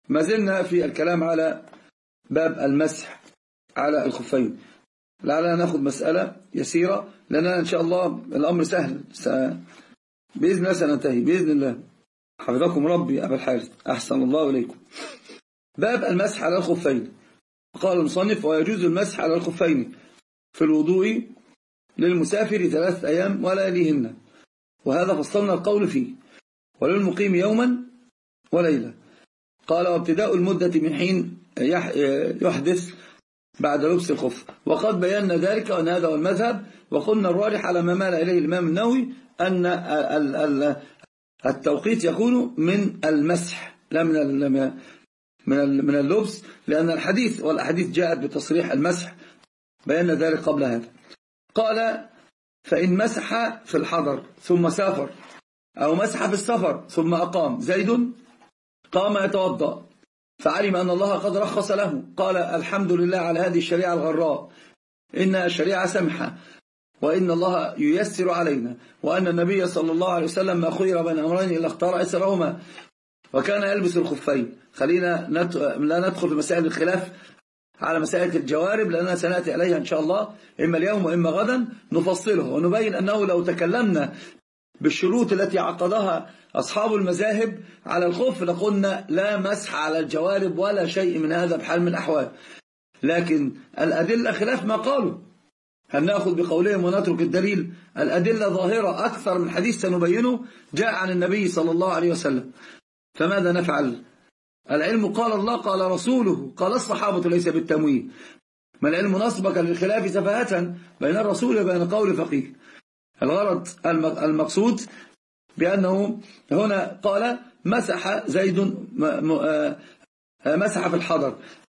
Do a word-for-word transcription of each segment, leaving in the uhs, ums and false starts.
ما زلنا في الكلام على باب المسح على الخفين. لعلنا نأخذ مسألة يسيرة لأننا إن شاء الله الأمر سهل، بإذن الله سننتهي بإذن الله. حفظكم ربي أبا الحارث، أحسن الله إليكم. باب المسح على الخفين. قال المصنف: ويجوز المسح على الخفين في الوضوء للمسافر ثلاثة أيام ولياليهن، وهذا فصلنا القول فيه، وللمقيم يوما وليلة. قال: وابتداء المدة من حين يحدث بعد لبس الخف، وقد بينا ذلك وأن هذا هو المذهب، وقلنا الراجح على ما مال إليه الإمام النووي أن التوقيت يكون من المسح لا من من من اللبس، لأن الحديث والأحاديث جاءت بتصريح المسح، بينا ذلك قبل هذا. قال: فإن مسح في الحضر ثم سافر، أو مسح في السفر ثم أقام، زيد قام يتوضأ فعلم أن الله قد رخص له، قال: الحمد لله على هذه الشريعة الغراء، إنها شريعة سمحة، وإن الله ييسر علينا، وأن النبي صلى الله عليه وسلم ما خير بين أمرين إلا اختار أيسرهما، وكان يلبس الخفين. خلينا نت... لا ندخل في مسائل الخلاف على مسائل الجوارب، لأننا سنأتي عليها إن شاء الله إما اليوم وإما غدا نفصله، ونبين أنه لو تكلمنا بالشروط التي عقدها أصحاب المذاهب على الخف لقلنا لا مسح على الجوارب ولا شيء من هذا بحال من الأحوال، لكن الأدلة خلاف ما قالوا. هل نأخذ بقولهم ونترك الدليل؟ الأدلة ظاهرة، أكثر من حديث سنبينه جاء عن النبي صلى الله عليه وسلم، فماذا نفعل؟ العلم قال الله قال رسوله قال الصحابة ليس بالتمويه، ما العلم نصبك للخلاف سفاهة بين الرسول وبين قول فقيه. الغرض المقصود بأنه هنا قال: مسح زيد مسح في الحضر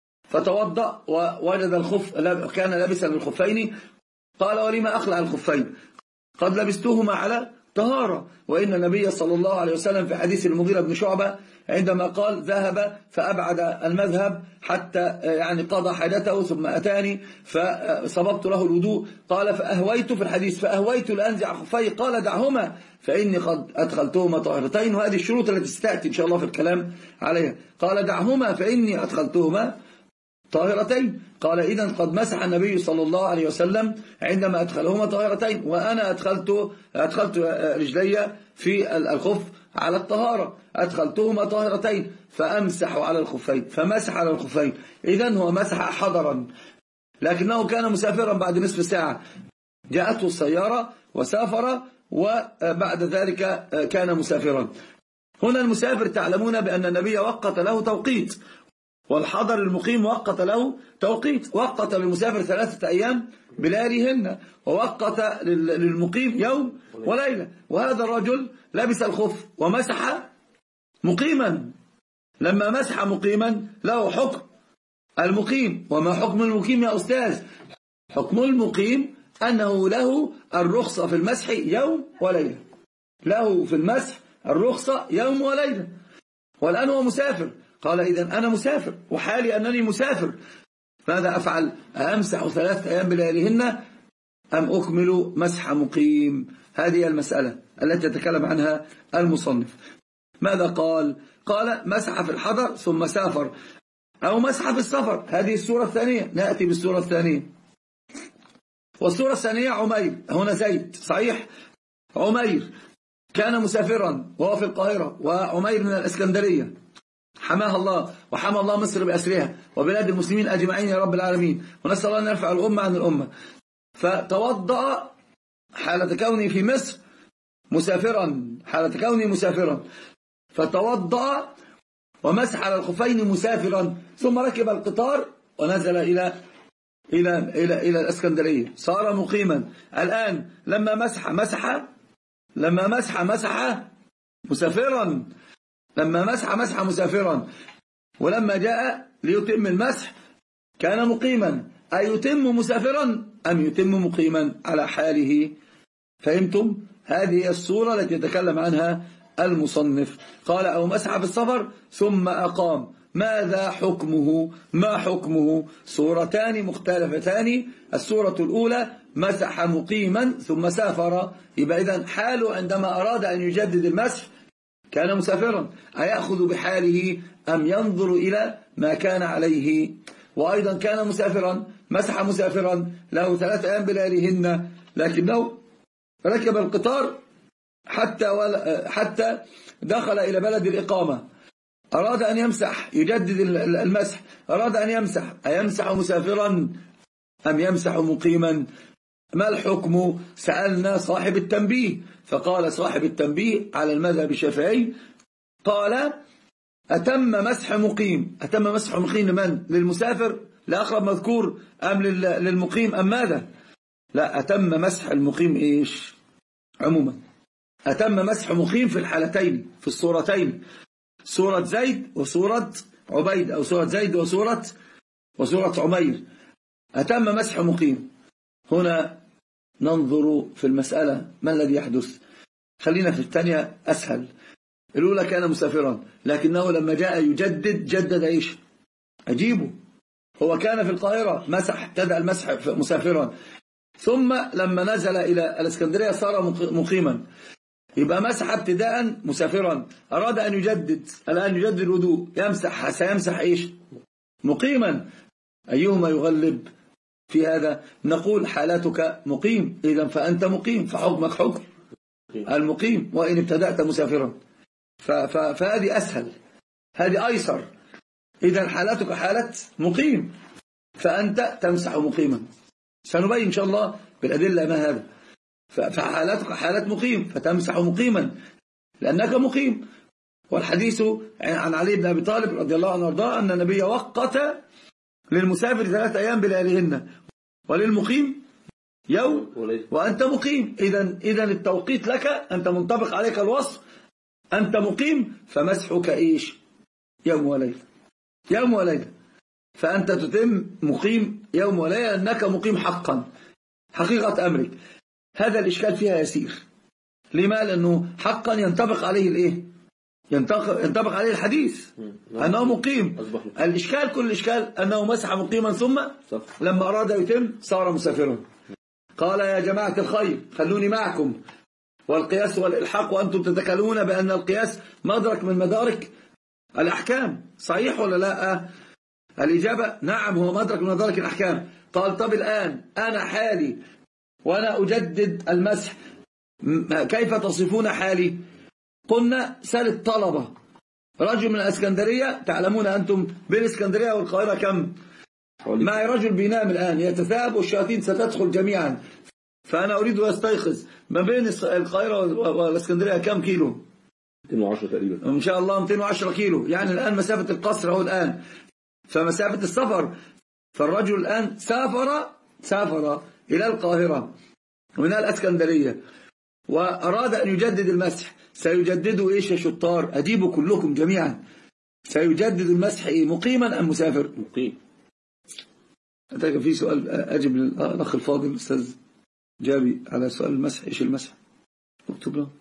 فتوضأ ووجد الخف كان لابسا للخفين، قال: ولما أخلع الخفين؟ قد لبستهما على طهارة. وإن النبي صلى الله عليه وسلم في حديث المغيرة بن شعبة عندما قال: ذهب فأبعد المذهب حتى يعني قضى حاجته ثم أتاني فصببت له الوضوء، قال: فأهويت في الحديث فأهويت لأنزع خفي، قال: دعهما فإني قد أدخلتهما طاهرتين، وهذه الشروط التي ستأتي إن شاء الله في الكلام عليها. قال: دعهما فإني أدخلتهما طاهرتين. قال: إذن قد مسح النبي صلى الله عليه وسلم عندما أدخلهما طاهرتين، وأنا أدخلت أدخلت رجلي في الخف على الطهارة، أدخلتهما طاهرتين فأمسح على الخفين، فمسح على الخفين. إذن هو مسح حضرا، لكنه كان مسافرا بعد نصف ساعة، جاءته السيارة وسافر، وبعد ذلك كان مسافرا. هنا المسافر تعلمون بأن النبي وقت له توقيت، والحضر المقيم وقت له توقيت، وقت للمسافر ثلاثة أيام بلياليهن، ووقت للمقيم يوم وليلة. وهذا الرجل لبس الخف ومسح مقيما، لما مسح مقيما له حكم المقيم. وما حكم المقيم يا أستاذ؟ حكم المقيم أنه له الرخصة في المسح يوم وليلة، له في المسح الرخصة يوم وليلة، والآن هو مسافر. قال: إذن أنا مسافر وحالي أنني مسافر، ماذا أفعل؟ أمسح ثلاثة أيام بلياليهن أم أكمل مسح مقيم؟ هذه المسألة التي يتكلم عنها المصنف. ماذا قال؟ قال: مسح في الحضر ثم سافر، أو مسح في السفر. هذه السورة الثانية، نأتي بالسورة الثانية. والسورة الثانية عمير، هنا زيد صحيح، عمير كان مسافرا وهو في القاهرة، وعمير من الإسكندرية، حماها الله وحمى الله مصر بأسرها وبلاد المسلمين أجمعين يا رب العالمين، ونسأل الله أن يرفع الأمة عن الأمة. فتوضأ حالة كوني في مصر مسافرا، حالة كوني مسافرا، فتوضأ ومسح على الخفين مسافرا، ثم ركب القطار ونزل إلى إلى إلى إلى الإسكندرية، صار مقيما. الآن لما مسح مسح لما مسح مسح مسافرا، لما مسح مسح مسافرا، ولما جاء ليتم المسح كان مقيما. أي يتم مسافرا أم يتم مقيما على حاله؟ فهمتم؟ هذه الصورة التي يتكلم عنها المصنف. قال: أو مسح في السفر ثم أقام. ماذا حكمه؟ ما حكمه؟ صورتان مختلفتان. الصورة الأولى مسح مقيما ثم سافر، يبقى إذن حاله عندما أراد أن يجدد المسح كان مسافرا، أيأخذ بحاله أم ينظر إلى ما كان عليه. وأيضا كان مسافرا، مسح مسافرا له ثلاث أيام بلياليهن، لكنه ركب القطار حتى حتى دخل إلى بلد الإقامة، أراد أن يمسح، يجدد المسح، أراد أن يمسح، أيمسح مسافرا أم يمسح مقيما؟ ما الحكم؟ سألنا صاحب التنبيه، فقال صاحب التنبيه على المذهب الشافعي، قال أتم مسح مقيم. أتم مسح مقيم لمن؟ للمسافر لأقرب مذكور أم للمقيم أم ماذا؟ لا، أتم مسح المقيم إيش عموما، أتم مسح مقيم في الحالتين، في الصورتين، صورة زيد وصورة عبيد، أو صورة زيد وصورة وصورة عمير. أتم مسح مقيم. هنا ننظر في المسألة ما الذي يحدث. خلينا في الثانية أسهل. الأولى كان مسافرا، لكنه لما جاء يجدد جدد إيش؟ أجيبه. هو كان في القاهرة مسح، ابتدأ المسح مسافرا، ثم لما نزل إلى الإسكندرية صار مقيما، يبقى مسح ابتداء مسافرا، أراد أن يجدد الآن يجدد الوضوء، يمسح، سيمسح إيش؟ مقيما. أيهما يغلب في هذا؟ نقول حالتك مقيم، إذا فأنت مقيم، فحكمك حكم المقيم وإن ابتدأت مسافرا. فهذه أسهل، هذه أيسر. إذا حالتك حالة مقيم، فأنت تمسح مقيما. سنبين إن شاء الله بالأدلة ما هذا. فحالتك حالة مقيم، فتمسح مقيما لأنك مقيم. والحديث عن علي بن أبي طالب رضي الله عنه وارضاه أن النبي وقت للمسافر ثلاث أيام بلياليهن وللمقيم يوم وأنت مقيم. إذا إذا التوقيت لك، أنت منطبق عليك الوصف، أنت مقيم، فمسحك إيش؟ يوم وليلة، يوم وليلة. فأنت تتم مقيم يوم وليلة أنك مقيم حقا، حقيقة أمرك. هذا الإشكال فيها يسير. لما؟ لأنه حقا ينطبق عليه الإيه؟ ينطبق عليه الحديث أنه مقيم. الإشكال، كل الإشكال أنه مسح مقيما ثم لما أراد يتم صار مسافرا. قال يا جماعة الخير خلوني معكم، والقياس والإلحاق وأنتم تتكلمون بأن القياس مدرك من مدارك الأحكام، صحيح ولا لا؟ الإجابة نعم، هو مدرك من مدارك الأحكام. قال طب الآن أنا حالي وأنا أجدد المسح، كيف تصفون حالي؟ قلنا سال الطلبة، رجل من الإسكندرية، تعلمون أنتم بين الإسكندرية والقاهرة كم؟ معي رجل بينام الآن يتثاب والشياطين ستدخل جميعا، فأنا أريد أن أستيقظ. ما بين القاهرة والإسكندرية كم كيلو؟ مئتين وعشرة تقريبا إن شاء الله، مئتين وعشرة كيلو. يعني الآن مسافة القصر هو الآن، فمسافة السفر. فالرجل الآن سافر سافر إلى القاهرة ومن الإسكندرية وأراد أن يجدد المسح. سيجدد إيش يا شطار؟ أجيبوا كلكم جميعا. سيجدد المسح إيه؟ مقيما أم مسافر؟ مقيم. أتاك في سؤال أجب للأخ الفاضل الأستاذ جابي على سؤال المسح. إيش المسح؟ اكتب له.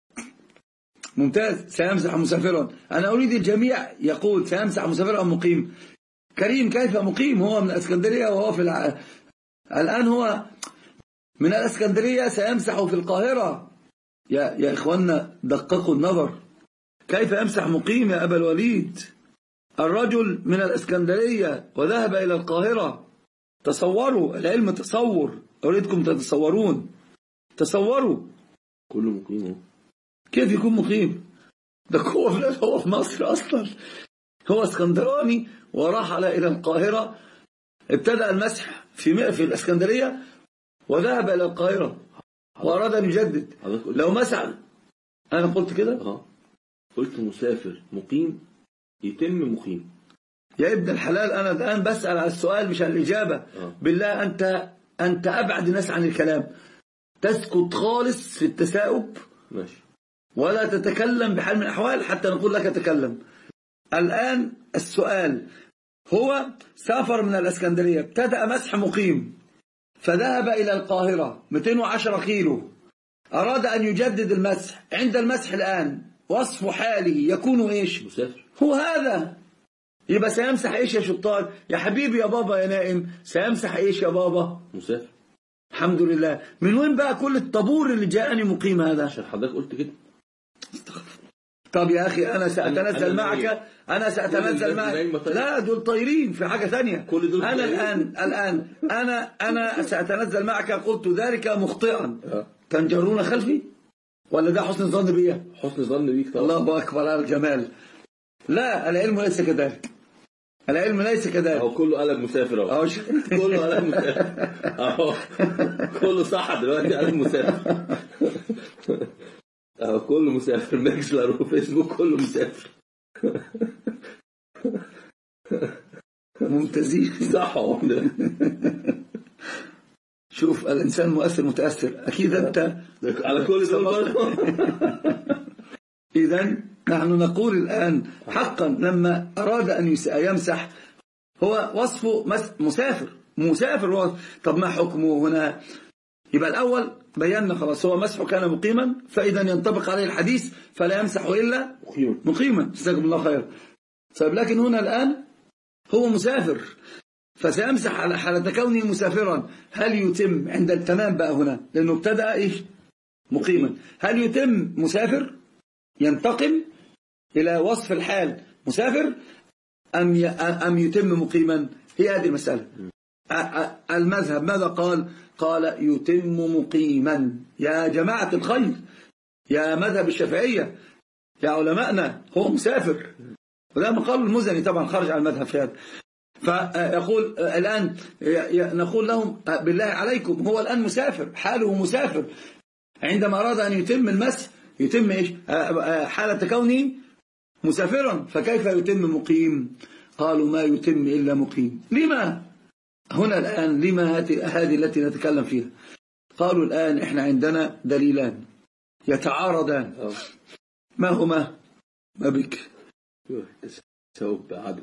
ممتاز. سيمسح مسافرا. أنا أريد الجميع يقول سيمسح مسافرا أم مقيم. كريم كيف مقيم؟ هو من الإسكندرية وهو في الع... الآن هو من الإسكندرية سيمسح في القاهرة. يا يا إخواننا دققوا النظر، كيف يمسح مقيم يا أبا الوليد؟ الرجل من الإسكندرية وذهب إلى القاهرة. تصوروا، العلم تصور، أريدكم تتصورون. تصوروا كله مقيم. كيف يكون مقيم؟ ده هو هو في مصر أصلا، هو اسكندراني وراح إلى القاهرة، ابتدأ المسح في في الإسكندرية وذهب إلى القاهرة وأراد أن يجدد. لو مسح، أنا قلت كده؟ اه قلت مسافر مقيم يتم مقيم. يا ابن الحلال، أنا الآن بسأل على السؤال مش عن الإجابة. آه. بالله أنت أنت أبعد الناس عن الكلام، تسكت خالص في التساؤب. ماشي. ولا تتكلم بحال من الأحوال حتى نقول لك تكلم. الآن السؤال، هو سافر من الإسكندرية، ابتدأ مسح مقيم، فذهب إلى القاهرة مئتين وعشرة كيلو، أراد أن يجدد المسح. عند المسح الآن وصف حاله يكون إيش؟ مسافر. هو هذا. يبقى سيمسح إيش يا شطار؟ يا حبيبي يا بابا يا نائم، سيمسح إيش يا بابا؟ مسافر. الحمد لله. من وين بقى كل الطابور اللي جاءني مقيم هذا؟ عشان حضرتك قلت كده. طب يا أخي أنا سأتنزل أنا معك أنا, أنا سأتنزل معك لا دول طايرين في حاجة ثانية. كل دول أنا الآن الآن أنا أنا سأتنزل معك قلت ذلك مخطئا تنجرون خلفي ولا ده حسن ظن بي؟ حسن ظن بيك طبعا. الله أكبر على الجمال. لا العلم ليس كذلك. العلم ليس كذلك. أهو كله قلب مسافر أهو. كله قلب مسافر أهو. كله صح دلوقتي قلب مسافر. أهو كله مسافر. ماكسلر وفيسبوك كله مسافر. ممتازين. صح والله. شوف الإنسان مؤثر متأثر أكيد أنت على كل دول. إذن نحن نقول الآن حقا لما أراد أن يمسح هو وصفه مسافر مسافر وصف. طب ما حكمه هنا؟ يبقى الأول بينا خلاص هو مسحه كان مقيما فإذا ينطبق عليه الحديث فلا يمسح إلا مقيما مقيما جزاكم الله خير. طيب لكن هنا الآن هو مسافر فسيمسح على حالة كونه مسافرا. هل يتم عند التمام بقى هنا لأنه ابتدأ إيش مقيما هل يتم مسافر ينتقل إلى وصف الحال مسافر أم أم يتم مقيما؟ هي هذه المسألة. المذهب ماذا قال؟ قال يتم مقيما. يا جماعة الخير يا مذهب الشافعية يا علماءنا هو مسافر وده مقال المزني طبعا خرج عن المذهب في هذا. فيقول الآن نقول لهم بالله عليكم هو الآن مسافر حاله مسافر عندما أراد أن يتم المسح يتم إيش حالة كونه مسافرا فكيف يتم مقيم؟ قالوا ما يتم إلا مقيم. لما هنا الآن لما هذه التي نتكلم فيها؟ قالوا الآن إحنا عندنا دليلان يتعارضان ما هما؟ ما بك سوف عدو.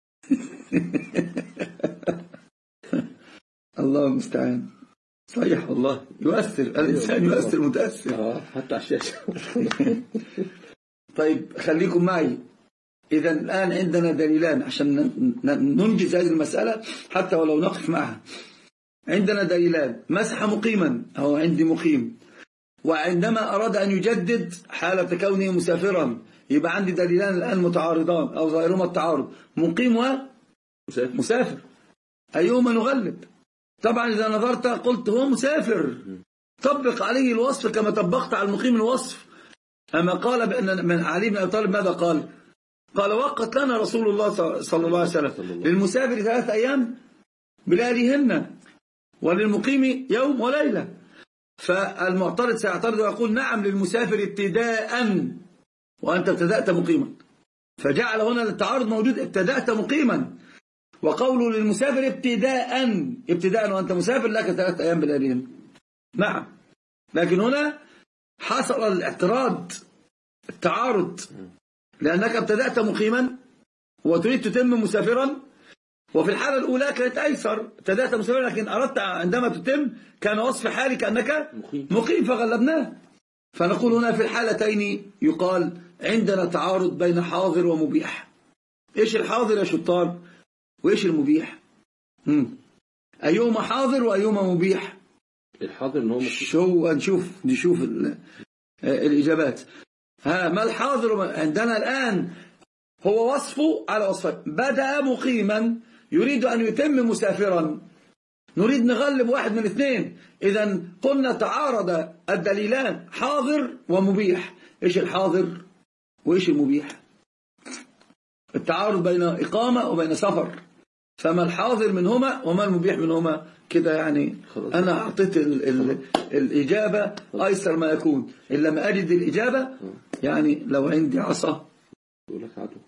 الله المستعان. صحيح والله يؤثر الإنسان يؤثر متأثر حتى على الشاشة. طيب خليكم معي. إذا الآن عندنا دليلان عشان ننجز هذه المسألة حتى ولو نقف معها. عندنا دليلان مسح مقيما أو عندي مقيم وعندما أراد أن يجدد حالة كونه مسافرا يبقى عندي دليلان الآن متعارضان أو ظاهرهما التعارض مقيم ومسافر. أيهما نغلب؟ طبعا إذا نظرت قلت هو مسافر طبق عليه الوصف كما طبقت على المقيم الوصف. أما قال بأن من علي بن أبي طالب ماذا قال؟ قال وقت لنا رسول الله صلى الله عليه وسلم للمسافر ثلاث أيام بلياليهن وللمقيم يوم وليلة. فالمعترض سيعترض ويقول نعم للمسافر ابتداء وأنت ابتدأت مقيما فجعل هنا التعارض موجود ابتدأت مقيما وقوله للمسافر ابتداء ابتداء وأنت مسافر لك ثلاث أيام بلياليهن. نعم لكن هنا حصل الاعتراض التعارض لأنك ابتدأت مقيما وتريد تتم مسافرا وفي الحالة الأولى كانت أيسر ابتدأت مسافرا لكن أردت عندما تتم كان وصف حالي كأنك مقيم فغلبناه. فنقول هنا في الحالتين يقال عندنا تعارض بين حاضر ومبيح. إيش الحاضر يا شطار وإيش المبيح؟ مم. أيهما حاضر وأيهما مبيح؟ الحاضر إنه شو نشوف نشوف الإجابات. ها ما الحاضر؟ عندنا الآن هو وصفه على وصفه بدأ مقيما يريد أن يتم مسافرا نريد نغلب واحد من الاثنين. إذا قلنا تعارض الدليلان حاضر ومبيح. إيش الحاضر وإيش المبيح؟ التعارض بين إقامة وبين سفر فما الحاضر منهما وما المبيح منهما كده يعني. أنا أعطيت ال ال الإجابة أيسر ما يكون إن لم أجد الإجابة يعني لو عندي عصا يقول لك عدو.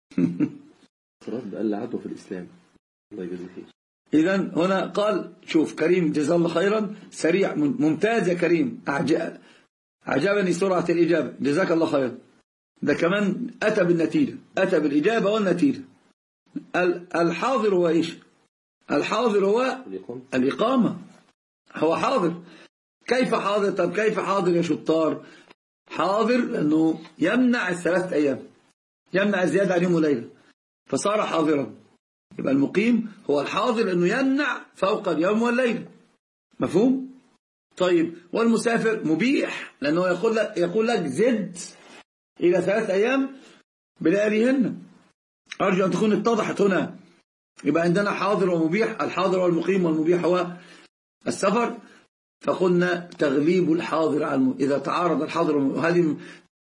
رد قال عدو في الإسلام الله يجزيه خير. إذا هنا قال شوف كريم جزاه الله خيرا سريع ممتاز يا كريم أعجبني سرعة الإجابة جزاك الله خيرا. ده كمان أتى بالنتيجة أتى بالإجابة والنتيجة. الحاضر هو إيش؟ الحاضر هو الإقامة. هو حاضر. كيف حاضر؟ طب كيف حاضر يا شطار؟ حاضر لأنه يمنع الثلاث أيام يمنع الزيادة عن يوم وليلة فصار حاضرا. يبقى المقيم هو الحاضر لأنه يمنع فوق اليوم والليلة. مفهوم؟ طيب والمسافر مبيح لأنه يقول لك, يقول لك زد إلى ثلاث أيام بلياليهن. أرجو أن تكون اتضحت هنا. يبقى عندنا حاضر ومبيح، الحاضر والمقيم والمبيح هو السفر. فقلنا تغليب الحاضر على الم... إذا تعارض الحاضر، وهذه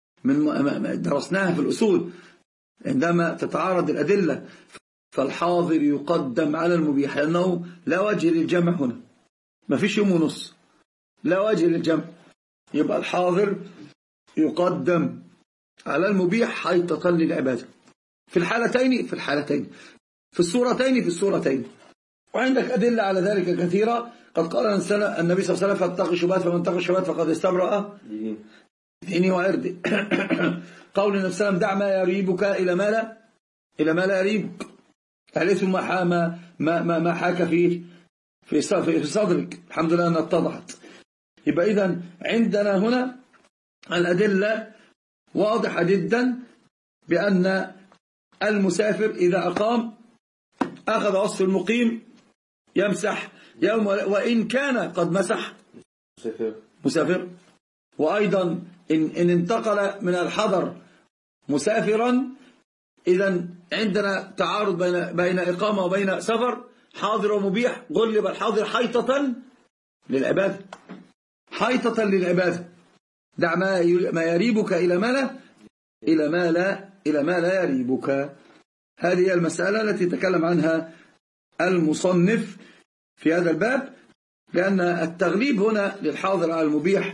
من درسناها في الأصول، عندما تتعارض الأدلة فالحاضر يقدم على المبيح، لأنه لا وجه للجمع هنا، ما فيش يوم ونص، لا وجه للجمع. يبقى الحاضر يقدم على المبيح حيطة للعبادة في الحالتين في الحالتين في الصورتين في الصورتين. وعندك أدلة على ذلك كثيرة. قد قال النبي صلى الله عليه وسلم فاتقوا الشبهات فمن اتقى الشبهات فقد استبرأ دينه وعرضه. قول النبي صلى الله عليه وسلم دع ما يريبك إلى ما لا إلى ما لا يريبك، الإثم ما ما ما ما حاك فيه في في صدرك. الحمد لله أنها اتضحت. يبقى إذن عندنا هنا الأدلة واضحة جدا بأن المسافر إذا أقام أخذ وصف المقيم يمسح يوم، وإن كان قد مسح مسافر, مسافر. وأيضا إن, إن انتقل من الحضر مسافرا، إذن عندنا تعارض بين بين إقامة وبين سفر، حاضر ومبيح، غلب الحاضر حيطة للعبادة، حيطة للعبادة. دع ما يريبك إلى ما لا إلى ما لا إلى ما لا يريبك. هذه المسألة التي تكلم عنها المصنف في هذا الباب، لأن التغليب هنا للحاضر على المبيح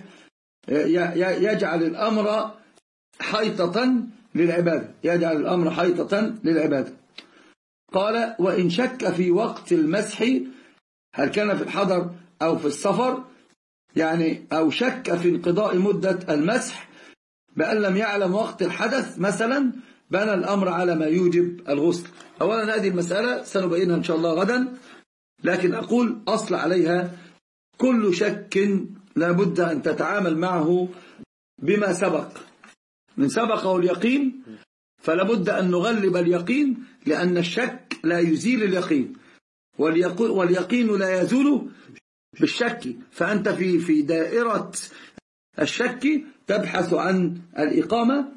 يجعل الأمر حيطة للعبادة، يجعل الأمر حيطة للعبادة. قال وإن شك في وقت المسح، هل كان في الحضر أو في السفر، يعني أو شك في انقضاء مدة المسح بأن لم يعلم وقت الحدث مثلا، بنى الأمر على ما يوجب الغسل. أولا هذه المسألة سنبينها إن شاء الله غدا، لكن أقول أصل عليها كل شك لابد أن تتعامل معه بما سبق، من سبقه اليقين فلابد أن نغلب اليقين، لأن الشك لا يزيل اليقين، واليقين لا يزول بالشك. فأنت في في دائرة الشك تبحث عن الإقامة،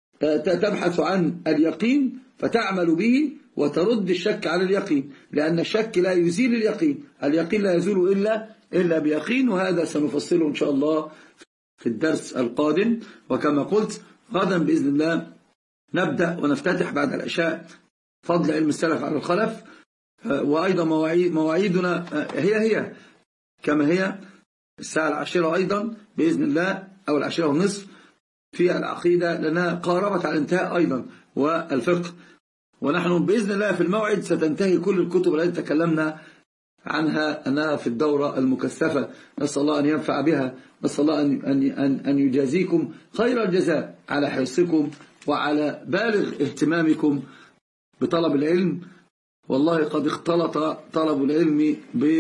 تبحث عن اليقين فتعمل به وترد الشك على اليقين، لأن الشك لا يزيل اليقين، اليقين لا يزول إلا إلا بيقين. وهذا سنفصله إن شاء الله في الدرس القادم. وكما قلت غدا بإذن الله نبدأ ونفتتح بعد العشاء فضل علم السلف على الخلف، وأيضا مواعيد مواعيدنا هي هي كما هي الساعة العاشرة أيضا بإذن الله، أو العاشرة والنصف في العقيدة، لأنها قاربت على الانتهاء أيضا، والفقه. ونحن بإذن الله في الموعد ستنتهي كل الكتب التي تكلمنا عنها أنها في الدورة المكثفة. نسأل الله أن ينفع بها، نسأل الله أن, أن, أن يجازيكم خير الجزاء على حرصكم وعلى بالغ اهتمامكم بطلب العلم. والله قد اختلط طلب العلم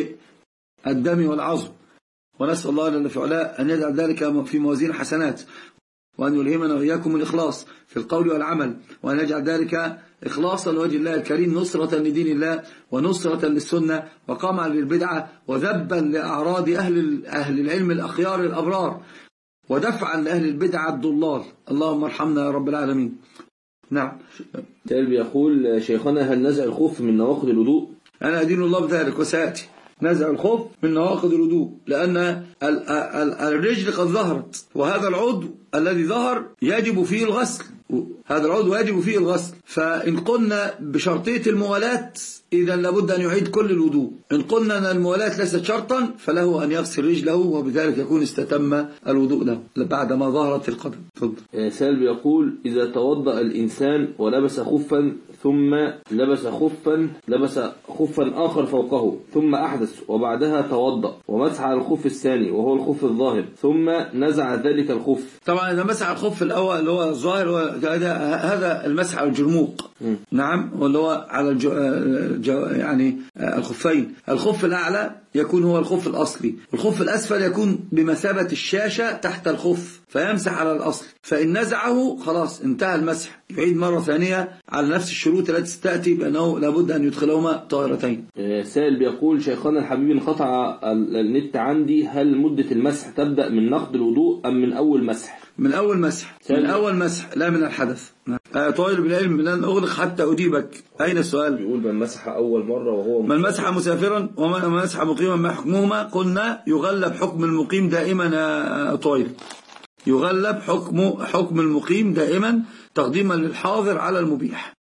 بالدم والعظم، ونسأل الله جل في علاه أن يجعل ذلك في موازين حسنات، وأن يلهمنا وإياكم الإخلاص في القول والعمل، وأن يجعل ذلك إخلاصا لوجه الله الكريم، نصرة لدين الله ونصرة للسنة وقمعا للبدعة وذبا لأعراض أهل, أهل العلم الأخيار الأبرار، ودفعا لأهل البدعة الضلال. اللهم ارحمنا يا رب العالمين. نعم. سائل يقول شيخنا هل نزع الخف من نواقض الوضوء؟ أنا أدين الله بذلك وسأتي. نزع الخف من نواقض الوضوء، لأن الرجل قد ظهرت، وهذا العضو الذي ظهر يجب فيه الغسل، هذا العضو يجب فيه الغسل. فإن قلنا بشرطية الموالاة إذا لابد أن يعيد كل الوضوء. إن قلنا أن الموالاة ليست شرطا فله أن يغسل رجله، وبذلك يكون استتم الوضوء له بعدما ظهرت القدم. تفضل. سالب يقول إذا توضأ الإنسان ولبس خفا ثم لبس خفا لبس خفا آخر فوقه ثم أحدث وبعدها توضأ ومسح على الخف الثاني وهو الخف الظاهر ثم نزع ذلك الخف. طبعا إذا مسح الخف الأول اللي هو الظاهر هذا المسح على الجرموق. م. نعم، واللي هو على الجو... الجو... يعني الخفين. الخف الأعلى يكون هو الخف الأصلي، والخف الأسفل يكون بمثابة الشاشة تحت الخف فيمسح على الأصل. فإن نزعه خلاص انتهى المسح، يعيد مرة ثانية على نفس الشروط التي ستأتي بأنه لابد أن يدخلهما طاهرتين. سائل بيقول شيخنا الحبيب انقطع النت عندي، هل مدة المسح تبدأ من نقض الوضوء أم من أول مسح؟ من أول مسح من أول مسح لا من الحدث. آه طالب العلم لن أغلق حتى أجيبك. أين السؤال؟ بيقول من مسح أول مرة وهو من مسح مسافرا ومن مسح مقيما ما حكمهما؟ قلنا يغلب حكم المقيم دائما يا طالب، يغلب حكم حكم المقيم دائما تقديما للحاضر على المبيح.